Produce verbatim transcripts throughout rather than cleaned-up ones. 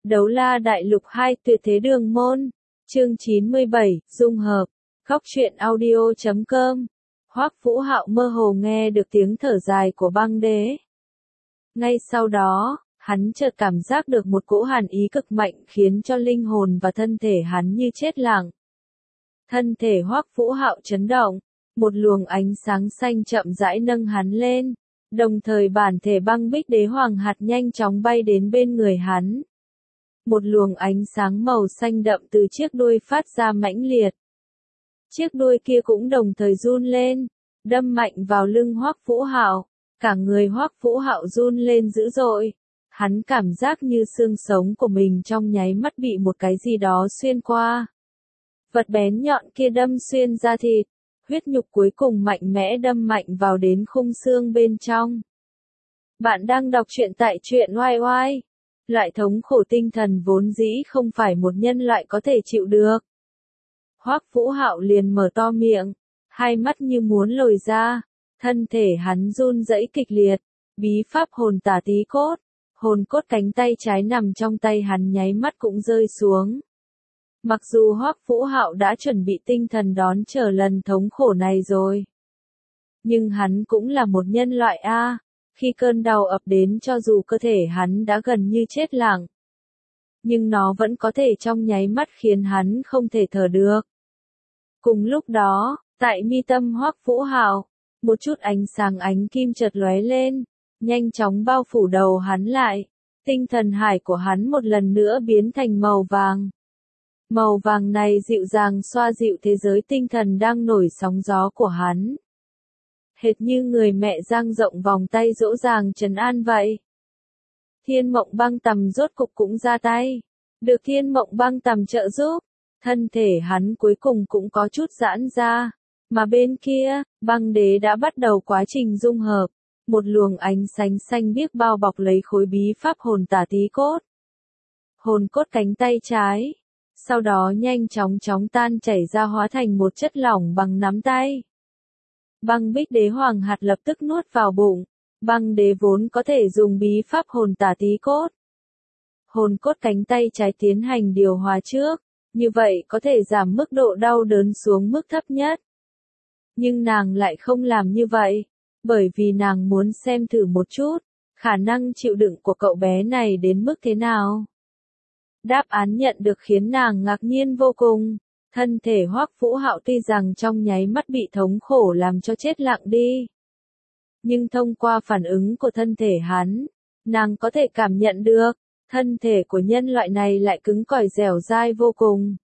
Đấu la đại lục hai tuyệt thế đường môn. Chương chín mươi bảy, dung hợp. Góc truyện audio chấm com. Hoắc Vũ Hạo mơ hồ nghe được tiếng thở dài của băng đế. Ngay sau đó, hắn chợt cảm giác được một cỗ hàn ý cực mạnh khiến cho linh hồn và thân thể hắn như chết lặng. Thân thể Hoắc Vũ Hạo chấn động, một luồng ánh sáng xanh chậm rãi nâng hắn lên, đồng thời bản thể băng bích đế hoàng hạt nhanh chóng bay đến bên người hắn. Một luồng ánh sáng màu xanh đậm từ chiếc đuôi phát ra mãnh liệt. Chiếc đuôi kia cũng đồng thời run lên, đâm mạnh vào lưng Hoắc Vũ Hạo, cả người Hoắc Vũ Hạo run lên dữ dội. Hắn cảm giác như xương sống của mình trong nháy mắt bị một cái gì đó xuyên qua. Vật bén nhọn kia đâm xuyên da thịt, huyết nhục cuối cùng mạnh mẽ đâm mạnh vào đến khung xương bên trong. Bạn đang đọc truyện tại truyện oai oai. Loại thống khổ tinh thần vốn dĩ không phải một nhân loại có thể chịu được. Hoắc Vũ Hạo liền mở to miệng, hai mắt như muốn lồi ra, thân thể hắn run rẩy kịch liệt, bí pháp hồn tả tí cốt, hồn cốt cánh tay trái nằm trong tay hắn nháy mắt cũng rơi xuống. Mặc dù Hoắc Vũ Hạo đã chuẩn bị tinh thần đón chờ lần thống khổ này rồi, nhưng hắn cũng là một nhân loại a. Khi cơn đau ập đến cho dù cơ thể hắn đã gần như chết lặng, nhưng nó vẫn có thể trong nháy mắt khiến hắn không thể thở được. Cùng lúc đó, tại mi tâm Hoắc Vũ Hạo, một chút ánh sáng ánh kim chợt lóe lên, nhanh chóng bao phủ đầu hắn lại. Tinh thần hải của hắn một lần nữa biến thành màu vàng. Màu vàng này dịu dàng xoa dịu thế giới tinh thần đang nổi sóng gió của hắn. Hệt như người mẹ dang rộng vòng tay dỗ dàng trấn an vậy. Thiên Mộng Băng Tầm rốt cục cũng ra tay. Được Thiên Mộng Băng Tầm trợ giúp, thân thể hắn cuối cùng cũng có chút giãn ra. Mà bên kia, băng đế đã bắt đầu quá trình dung hợp. Một luồng ánh sáng xanh biếc bao bọc lấy khối bí pháp hồn tả tí cốt. Hồn cốt cánh tay trái. Sau đó nhanh chóng chóng tan chảy ra hóa thành một chất lỏng bằng nắm tay. Băng bích đế hoàng hạt lập tức nuốt vào bụng. Băng đế vốn có thể dùng bí pháp hồn tả tí cốt. Hồn cốt cánh tay trái tiến hành điều hòa trước, như vậy có thể giảm mức độ đau đớn xuống mức thấp nhất. Nhưng nàng lại không làm như vậy, bởi vì nàng muốn xem thử một chút, khả năng chịu đựng của cậu bé này đến mức thế nào. Đáp án nhận được khiến nàng ngạc nhiên vô cùng. Thân thể Hoắc Vũ Hạo tuy rằng trong nháy mắt bị thống khổ làm cho chết lặng đi, nhưng thông qua phản ứng của thân thể hắn, nàng có thể cảm nhận được, thân thể của nhân loại này lại cứng cỏi dẻo dai vô cùng.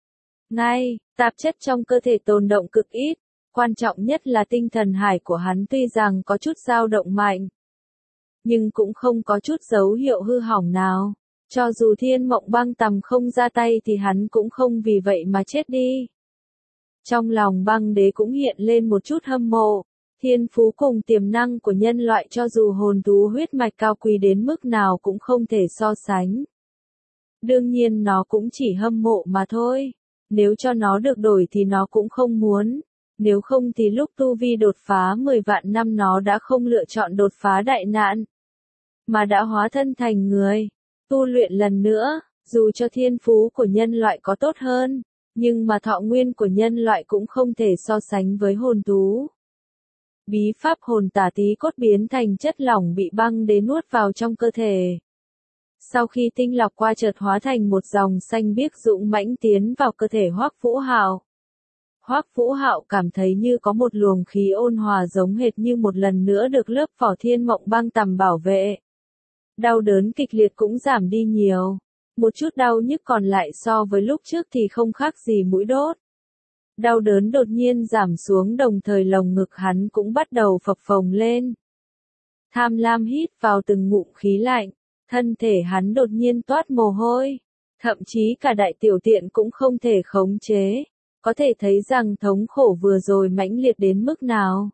Ngay, tạp chất trong cơ thể tồn động cực ít, quan trọng nhất là tinh thần hải của hắn tuy rằng có chút dao động mạnh, nhưng cũng không có chút dấu hiệu hư hỏng nào. Cho dù Thiên Mộng Băng Tầm không ra tay thì hắn cũng không vì vậy mà chết đi. Trong lòng băng đế cũng hiện lên một chút hâm mộ. Thiên phú cùng tiềm năng của nhân loại cho dù hồn thú huyết mạch cao quý đến mức nào cũng không thể so sánh. Đương nhiên nó cũng chỉ hâm mộ mà thôi. Nếu cho nó được đổi thì nó cũng không muốn. Nếu không thì lúc tu vi đột phá mười vạn năm nó đã không lựa chọn đột phá đại nạn, mà đã hóa thân thành người. Tu luyện lần nữa, dù cho thiên phú của nhân loại có tốt hơn, nhưng mà thọ nguyên của nhân loại cũng không thể so sánh với hồn thú. Bí pháp hồn tả tí cốt biến thành chất lỏng bị băng đế nuốt vào trong cơ thể. Sau khi tinh lọc qua chợt hóa thành một dòng xanh biếc dũng mãnh tiến vào cơ thể Hoắc Vũ Hạo. Hoắc Vũ Hạo cảm thấy như có một luồng khí ôn hòa giống hệt như một lần nữa được lớp vỏ Thiên Mộng Băng Tầm bảo vệ. Đau đớn kịch liệt cũng giảm đi nhiều. Một chút đau nhức còn lại so với lúc trước thì không khác gì mũi đốt. Đau đớn đột nhiên giảm xuống đồng thời lồng ngực hắn cũng bắt đầu phập phồng lên. Tham lam hít vào từng ngụm khí lạnh, thân thể hắn đột nhiên toát mồ hôi. Thậm chí cả đại tiểu tiện cũng không thể khống chế. Có thể thấy rằng thống khổ vừa rồi mãnh liệt đến mức nào.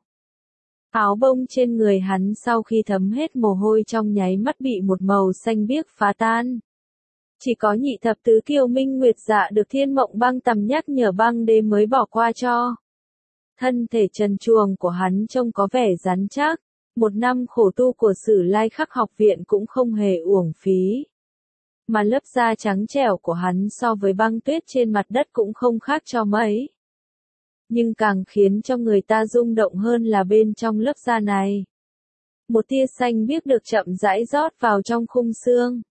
Áo bông trên người hắn sau khi thấm hết mồ hôi trong nháy mắt bị một màu xanh biếc phá tan. Chỉ có nhị thập tứ kiều minh nguyệt dạ được Thiên Mộng Băng Tầm nhắc nhở băng đế mới bỏ qua cho. Thân thể trần truồng của hắn trông có vẻ rắn chắc, một năm khổ tu của Sử Lai Khắc học viện cũng không hề uổng phí. mà lớp da trắng trẻo của hắn so với băng tuyết trên mặt đất cũng không khác cho mấy. Nhưng càng khiến cho người ta rung động hơn là bên trong lớp da này. Một tia xanh biếc được chậm rãi rót vào trong khung xương.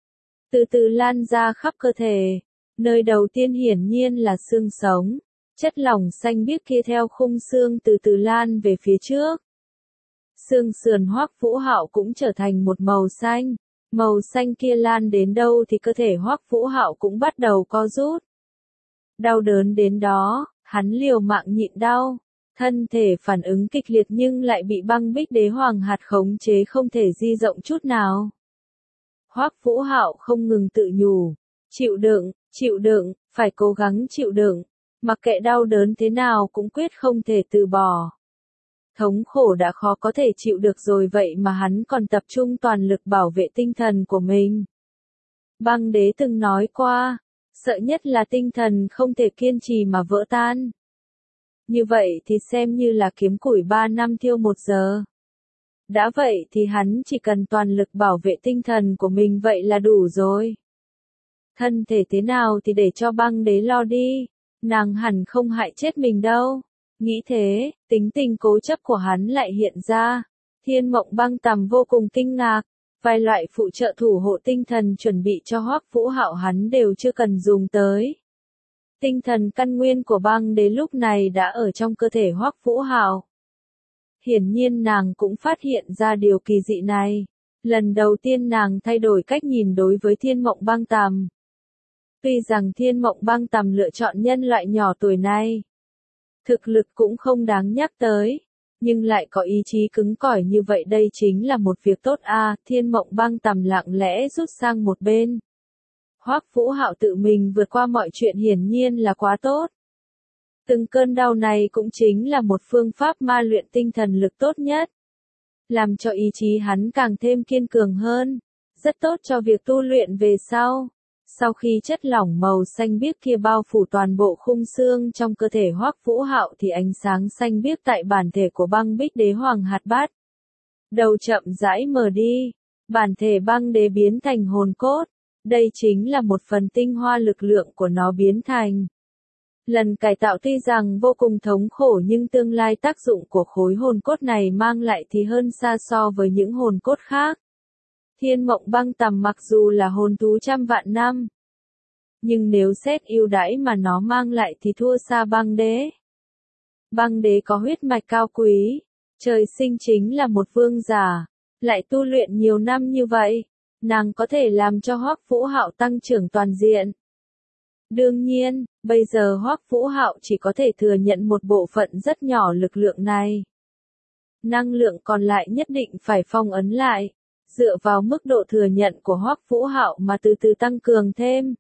Từ từ lan ra khắp cơ thể. Nơi đầu tiên hiển nhiên là xương sống. Chất lỏng xanh biếc kia theo khung xương từ từ lan về phía trước. Xương sườn Hoắc Vũ Hạo cũng trở thành một màu xanh. Màu xanh kia lan đến đâu thì cơ thể Hoắc Vũ Hạo cũng bắt đầu co rút. Đau đớn đến đó, hắn liều mạng nhịn đau. Thân thể phản ứng kịch liệt nhưng lại bị băng bích đế hoàng hạt khống chế không thể di rộng chút nào. Hoắc Vũ Hạo không ngừng tự nhủ. Chịu đựng, chịu đựng, phải cố gắng chịu đựng. Mặc kệ đau đớn thế nào cũng quyết không thể từ bỏ. Thống khổ đã khó có thể chịu được rồi vậy mà hắn còn tập trung toàn lực bảo vệ tinh thần của mình. Băng đế từng nói qua, sợ nhất là tinh thần không thể kiên trì mà vỡ tan. Như vậy thì xem như là kiếm củi ba năm thiêu một giờ. Đã vậy thì hắn chỉ cần toàn lực bảo vệ tinh thần của mình vậy là đủ rồi. Thân thể thế nào thì để cho băng đế lo đi, nàng hẳn không hại chết mình đâu. Nghĩ thế, tính tình cố chấp của hắn lại hiện ra. Thiên Mộng Băng Tầm vô cùng kinh ngạc, vài loại phụ trợ thủ hộ tinh thần chuẩn bị cho Hoắc Vũ Hạo hắn đều chưa cần dùng tới. Tinh thần căn nguyên của băng đế lúc này đã ở trong cơ thể Hoắc Vũ Hạo. Hiển nhiên nàng cũng phát hiện ra điều kỳ dị này. Lần đầu tiên nàng thay đổi cách nhìn đối với Thiên Mộng Băng Tầm. Tuy rằng Thiên Mộng Băng Tầm lựa chọn nhân loại nhỏ tuổi này, thực lực cũng không đáng nhắc tới, nhưng lại có ý chí cứng cỏi như vậy đây chính là một việc tốt a. À, Thiên Mộng Băng Tầm lặng lẽ rút sang một bên. Hoắc Vũ Hạo tự mình vượt qua mọi chuyện hiển nhiên là quá tốt. Từng cơn đau này cũng chính là một phương pháp ma luyện tinh thần lực tốt nhất. Làm cho ý chí hắn càng thêm kiên cường hơn. Rất tốt cho việc tu luyện về sau. Sau khi chất lỏng màu xanh biếc kia bao phủ toàn bộ khung xương trong cơ thể Hoắc Vũ Hạo thì ánh sáng xanh biếc tại bản thể của băng bích đế hoàng hạt bát đầu chậm rãi mở đi. Bản thể băng đế biến thành hồn cốt. Đây chính là một phần tinh hoa lực lượng của nó biến thành. Lần cải tạo tuy rằng vô cùng thống khổ nhưng tương lai tác dụng của khối hồn cốt này mang lại thì hơn xa so với những hồn cốt khác. Thiên Mộng Băng Tầm mặc dù là hồn thú trăm vạn năm, nhưng nếu xét ưu đãi mà nó mang lại thì thua xa băng đế. Băng đế có huyết mạch cao quý, trời sinh chính là một vương giả, lại tu luyện nhiều năm như vậy, nàng có thể làm cho Hoắc Vũ Hạo tăng trưởng toàn diện. Đương nhiên, bây giờ Hoắc Vũ Hạo chỉ có thể thừa nhận một bộ phận rất nhỏ lực lượng này. Năng lượng còn lại nhất định phải phong ấn lại, dựa vào mức độ thừa nhận của Hoắc Vũ Hạo mà từ từ tăng cường thêm.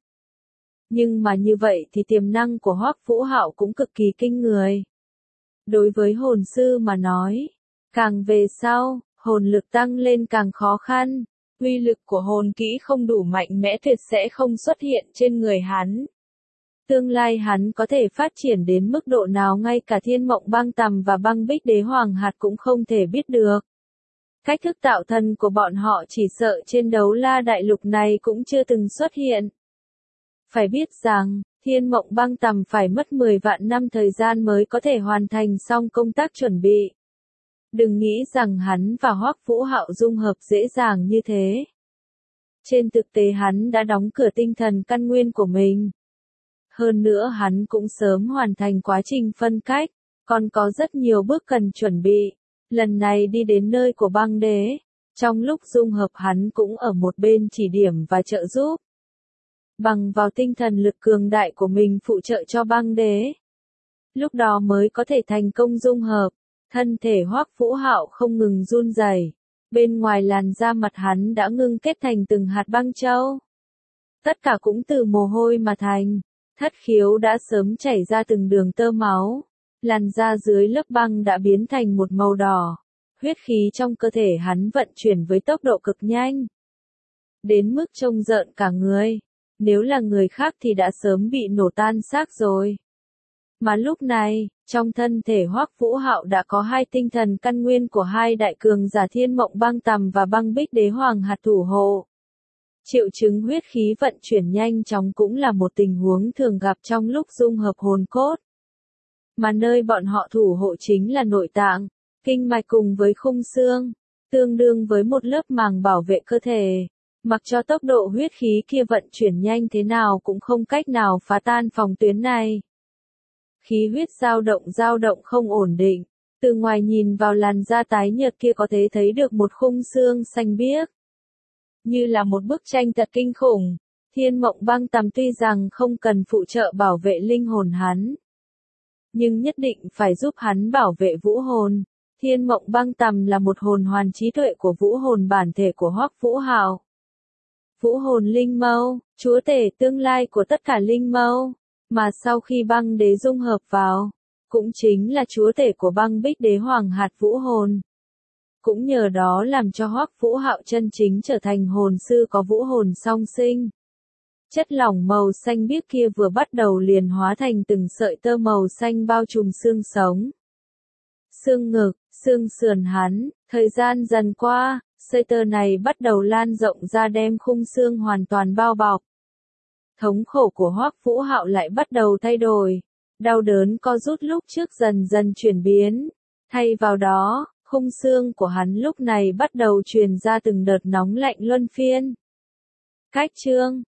Nhưng mà như vậy thì tiềm năng của Hoắc Vũ Hạo cũng cực kỳ kinh người. Đối với hồn sư mà nói, càng về sau, hồn lực tăng lên càng khó khăn, uy lực của hồn kỹ không đủ mạnh mẽ tuyệt sẽ không xuất hiện trên người hắn. Tương lai hắn có thể phát triển đến mức độ nào ngay cả Thiên Mộng Băng Tầm và băng bích đế hoàng hạt cũng không thể biết được. Cách thức tạo thần của bọn họ chỉ sợ trên đấu la đại lục này cũng chưa từng xuất hiện. Phải biết rằng, Thiên Mộng Băng Tầm phải mất mười vạn năm thời gian mới có thể hoàn thành xong công tác chuẩn bị. Đừng nghĩ rằng hắn và Hoắc Vũ Hạo dung hợp dễ dàng như thế. Trên thực tế hắn đã đóng cửa tinh thần căn nguyên của mình. Hơn nữa hắn cũng sớm hoàn thành quá trình phân cách, còn có rất nhiều bước cần chuẩn bị. Lần này đi đến nơi của băng đế, trong lúc dung hợp hắn cũng ở một bên chỉ điểm và trợ giúp. Bằng vào tinh thần lực cường đại của mình phụ trợ cho băng đế. Lúc đó mới có thể thành công dung hợp, thân thể Hoắc Vũ Hạo không ngừng run rẩy, bên ngoài làn da mặt hắn đã ngưng kết thành từng hạt băng châu. Tất cả cũng từ mồ hôi mà thành, thất khiếu đã sớm chảy ra từng đường tơ máu. Làn da dưới lớp băng đã biến thành một màu đỏ, huyết khí trong cơ thể hắn vận chuyển với tốc độ cực nhanh. Đến mức trông rợn cả người, nếu là người khác thì đã sớm bị nổ tan xác rồi. Mà lúc này, trong thân thể Hoắc Vũ Hạo đã có hai tinh thần căn nguyên của hai đại cường giả Thiên Mộng Băng Tầm và băng bích đế hoàng hạt thủ hộ. Triệu chứng huyết khí vận chuyển nhanh chóng cũng là một tình huống thường gặp trong lúc dung hợp hồn cốt. Mà nơi bọn họ thủ hộ chính là nội tạng, kinh mạch cùng với khung xương, tương đương với một lớp màng bảo vệ cơ thể. Mặc cho tốc độ huyết khí kia vận chuyển nhanh thế nào cũng không cách nào phá tan phòng tuyến này. Khí huyết dao động dao động không ổn định, từ ngoài nhìn vào làn da tái nhợt kia có thể thấy được một khung xương xanh biếc. Như là một bức tranh thật kinh khủng, Thiên Mộng Băng Tầm tuy rằng không cần phụ trợ bảo vệ linh hồn hắn, nhưng nhất định phải giúp hắn bảo vệ vũ hồn. Thiên Mộng Băng Tầm là một hồn hoàn trí tuệ của vũ hồn bản thể của Hoắc Vũ Hạo. Vũ hồn linh mâu, chúa tể tương lai của tất cả linh mâu, mà sau khi băng đế dung hợp vào, cũng chính là chúa tể của băng bích đế hoàng hạt vũ hồn. Cũng nhờ đó làm cho Hoắc Vũ Hạo chân chính trở thành hồn sư có vũ hồn song sinh. Chất lỏng màu xanh biếc kia vừa bắt đầu liền hóa thành từng sợi tơ màu xanh bao trùm xương sống, xương ngực, xương sườn hắn. Thời gian dần qua, sợi tơ này bắt đầu lan rộng ra đem khung xương hoàn toàn bao bọc. Thống khổ của Hoắc Vũ Hạo lại bắt đầu thay đổi, đau đớn co rút lúc trước dần dần chuyển biến, thay vào đó, khung xương của hắn lúc này bắt đầu truyền ra từng đợt nóng lạnh luân phiên. Cách chương